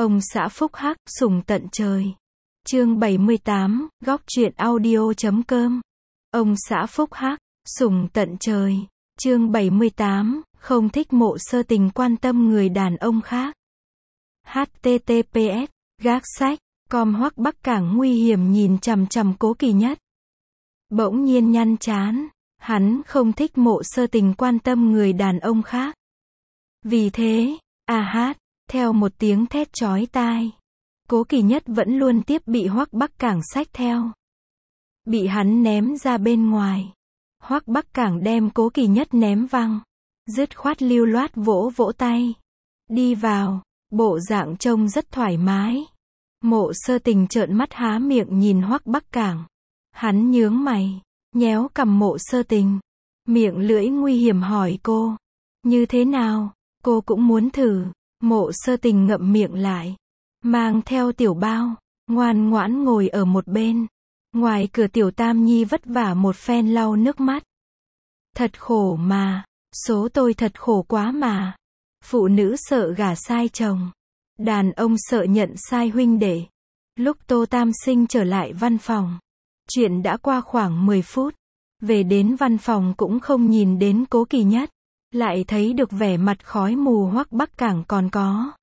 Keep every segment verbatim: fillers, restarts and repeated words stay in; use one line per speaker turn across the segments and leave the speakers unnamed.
Ông xã phúc hắc, sủng tận trời. Chương bảy mươi tám, góc truyện audio chấm com. Ông xã phúc hắc, sủng tận trời. Chương bảy mươi tám, không thích Mộ Sơ Tình quan tâm người đàn ông khác. H T T P S, gác sách, com Hoắc Bắc Cảng nguy hiểm nhìn chằm chằm Cố Kỳ Nhất. Bỗng nhiên nhăn trán, hắn không thích Mộ Sơ Tình quan tâm người đàn ông khác. Vì thế, a hát, theo một tiếng thét chói tai, Cố Kỳ Nhất vẫn luôn tiếp bị Hoắc Bắc Cảng xách theo. Bị hắn ném ra bên ngoài. Hoắc Bắc Cảng đem Cố Kỳ Nhất ném văng, dứt khoát lưu loát vỗ vỗ tay. Đi vào, bộ dạng trông rất thoải mái. Mộ Sơ Tình trợn mắt há miệng nhìn Hoắc Bắc Cảng. Hắn nhướng mày, nhéo cằm Mộ Sơ Tình, miệng lưỡi nguy hiểm hỏi cô, như thế nào, cô cũng muốn thử. Mộ Sơ Tình ngậm miệng lại, mang theo Tiểu Bao, ngoan ngoãn ngồi ở một bên. Ngoài cửa Tiểu Tam Nhi vất vả một phen lau nước mắt. Thật khổ mà, số tôi thật khổ quá mà. Phụ nữ sợ gả sai chồng, đàn ông sợ nhận sai huynh đệ. Lúc Tô Tam Sinh trở lại văn phòng, chuyện đã qua khoảng mười phút. Về đến văn phòng cũng không nhìn đến Cố Kỳ Nhất, lại thấy được vẻ mặt khói mù Hoắc Bắc Cảng còn có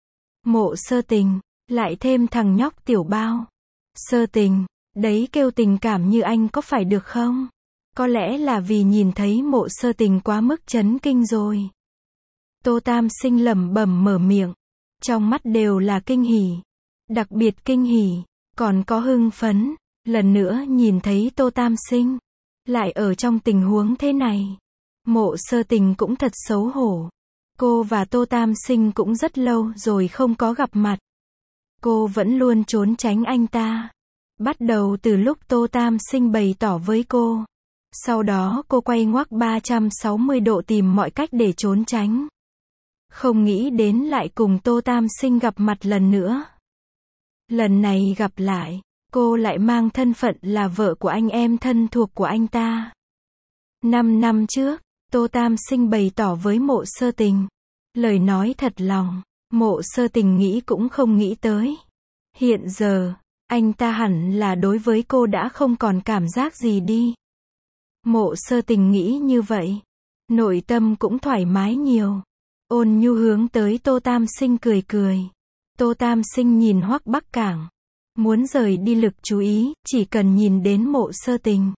Mộ Sơ Tình, lại thêm thằng nhóc Tiểu Bao. Sơ Tình, đấy kêu tình cảm như anh có phải được không? Có lẽ là vì nhìn thấy Mộ Sơ Tình quá mức chấn kinh rồi. Tô Tam Sinh lẩm bẩm mở miệng, trong mắt đều là kinh hỉ, đặc biệt kinh hỉ, còn có hưng phấn, lần nữa nhìn thấy Tô Tam Sinh, lại ở trong tình huống thế này. Mộ Sơ Tình cũng thật xấu hổ. Cô và Tô Tam Sinh cũng rất lâu rồi không có gặp mặt. Cô vẫn luôn trốn tránh anh ta. Bắt đầu từ lúc Tô Tam Sinh bày tỏ với cô. Sau đó cô quay ngoắc ba trăm sáu mươi độ tìm mọi cách để trốn tránh. Không nghĩ đến lại cùng Tô Tam Sinh gặp mặt lần nữa. Lần này gặp lại, cô lại mang thân phận là vợ của anh em thân thuộc của anh ta. Năm năm trước, Tô Tam Sinh bày tỏ với Mộ Sơ Tình. Lời nói thật lòng, Mộ Sơ Tình nghĩ cũng không nghĩ tới. Hiện giờ, anh ta hẳn là đối với cô đã không còn cảm giác gì đi. Mộ Sơ Tình nghĩ như vậy, nội tâm cũng thoải mái nhiều. Ôn nhu hướng tới Tô Tam Sinh cười cười. Tô Tam Sinh nhìn Hoắc Bắc Cảng, muốn rời đi lực chú ý, chỉ cần nhìn đến Mộ Sơ Tình,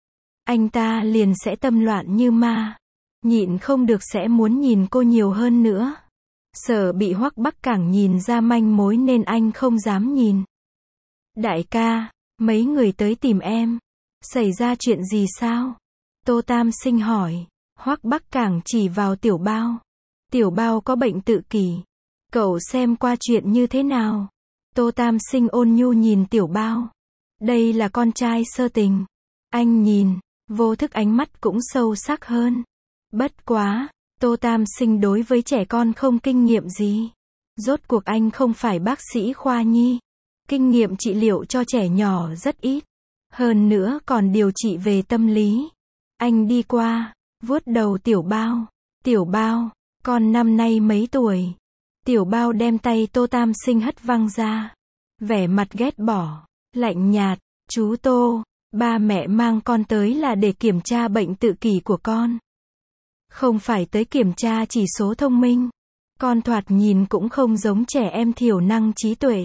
anh ta liền sẽ tâm loạn như ma, nhịn không được sẽ muốn nhìn cô nhiều hơn nữa. Sợ bị Hoắc Bắc Cảng nhìn ra manh mối nên anh không dám nhìn. Đại ca, mấy người tới tìm em. Xảy ra chuyện gì sao? Tô Tam Sinh hỏi. Hoắc Bắc Cảng chỉ vào Tiểu Bao. Tiểu Bao có bệnh tự kỷ. Cậu xem qua chuyện như thế nào? Tô Tam Sinh ôn nhu nhìn Tiểu Bao. Đây là con trai Sơ Tình. Anh nhìn, vô thức ánh mắt cũng sâu sắc hơn. Bất quá, Tô Tam Sinh đối với trẻ con không kinh nghiệm gì. Rốt cuộc anh không phải bác sĩ khoa nhi. Kinh nghiệm trị liệu cho trẻ nhỏ rất ít. Hơn nữa còn điều trị về tâm lý. Anh đi qua, vuốt đầu Tiểu Bao. Tiểu Bao, con năm nay mấy tuổi? Tiểu Bao đem tay Tô Tam Sinh hất văng ra. Vẻ mặt ghét bỏ, lạnh nhạt. Chú Tô, ba mẹ mang con tới là để kiểm tra bệnh tự kỷ của con. Không phải tới kiểm tra chỉ số thông minh. Con thoạt nhìn cũng không giống trẻ em thiểu năng trí tuệ.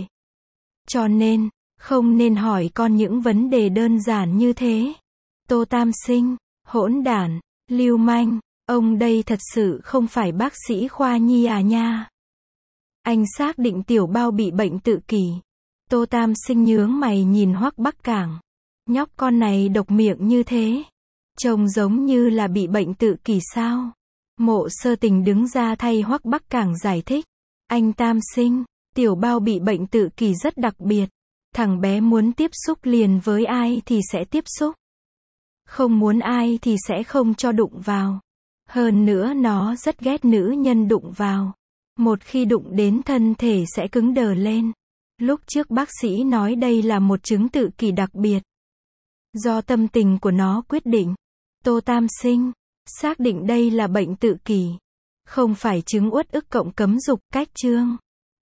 Cho nên, không nên hỏi con những vấn đề đơn giản như thế. Tô Tam Sinh, hỗn đản, lưu manh, ông đây thật sự không phải bác sĩ khoa nhi à nha. Anh xác định Tiểu Bao bị bệnh tự kỷ. Tô Tam Sinh nhướng mày nhìn Hoắc Bắc Cảng. Nhóc con này độc miệng như thế, trông giống như là bị bệnh tự kỷ sao? Mộ Sơ Tình đứng ra thay Hoắc Bắc Cảng giải thích. Anh Tam Sinh, Tiểu Bao bị bệnh tự kỷ rất đặc biệt. Thằng bé muốn tiếp xúc liền với ai thì sẽ tiếp xúc. Không muốn ai thì sẽ không cho đụng vào. Hơn nữa nó rất ghét nữ nhân đụng vào. Một khi đụng đến thân thể sẽ cứng đờ lên. Lúc trước bác sĩ nói đây là một chứng tự kỷ đặc biệt. Do tâm tình của nó quyết định. Tô Tam Sinh, xác định đây là bệnh tự kỷ. Không phải chứng uất ức cộng cấm dục, cách chương.